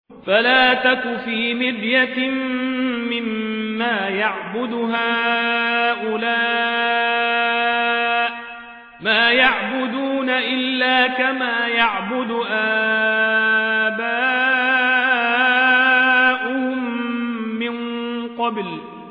فلا تك في مرية مما يعبد هؤلاء ما يعبدون إلا كما يعبد آباؤهم من قبل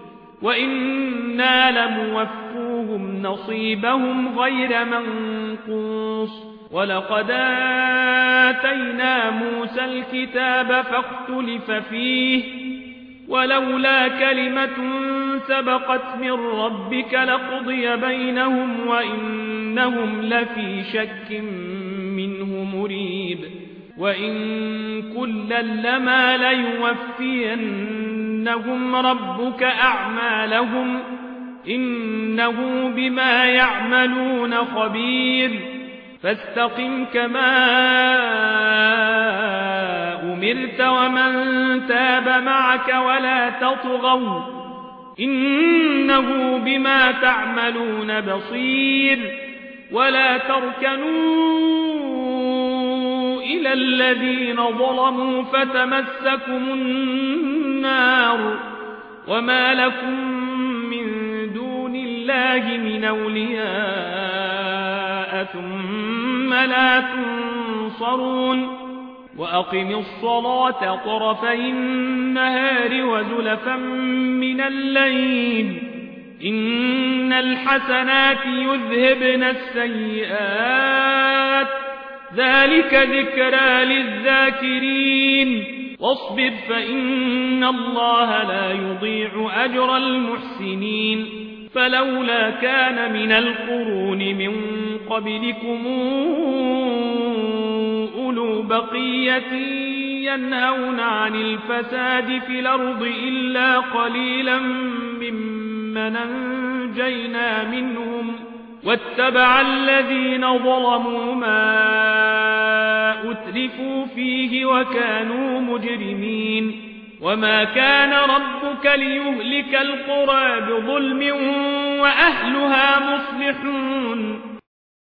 وإنا لموفوهم نصيبهم غير منقوص ولقد آتينا موسى الكتاب فاختلف فيه ولولا كلمة سبقت من ربك لقضي بينهم وإنهم لفي شك منه مريب وإن كلا لما ليوفينهم ربك أعمالهم إنه بما يعملون خبير فاستقم كما أمرت ومن تاب معك ولا تطغوا إنه بما تعملون بصير ولا تركنوا إلى الذين ظلموا فتمسكم النار وما لكم من دون الله من أولياء ثم لا تنصرون وأقم الصلاة طرفي النهار وزلفا من الليل إن الحسنات يذهبن السيئات ذلك ذكرى للذاكرين واصبر فإن الله لا يضيع أجر المحسنين فلولا كان من القرون من قبلكم أولو بقية ينهون عن الفساد في الأرض إلا قليلا ممن أنجينا منهم واتبع الذين ظلموا ما أترفوا فيه وكانوا مجرمين وما كان ربك ليهلك القرى بظلم وأهلها مصلحون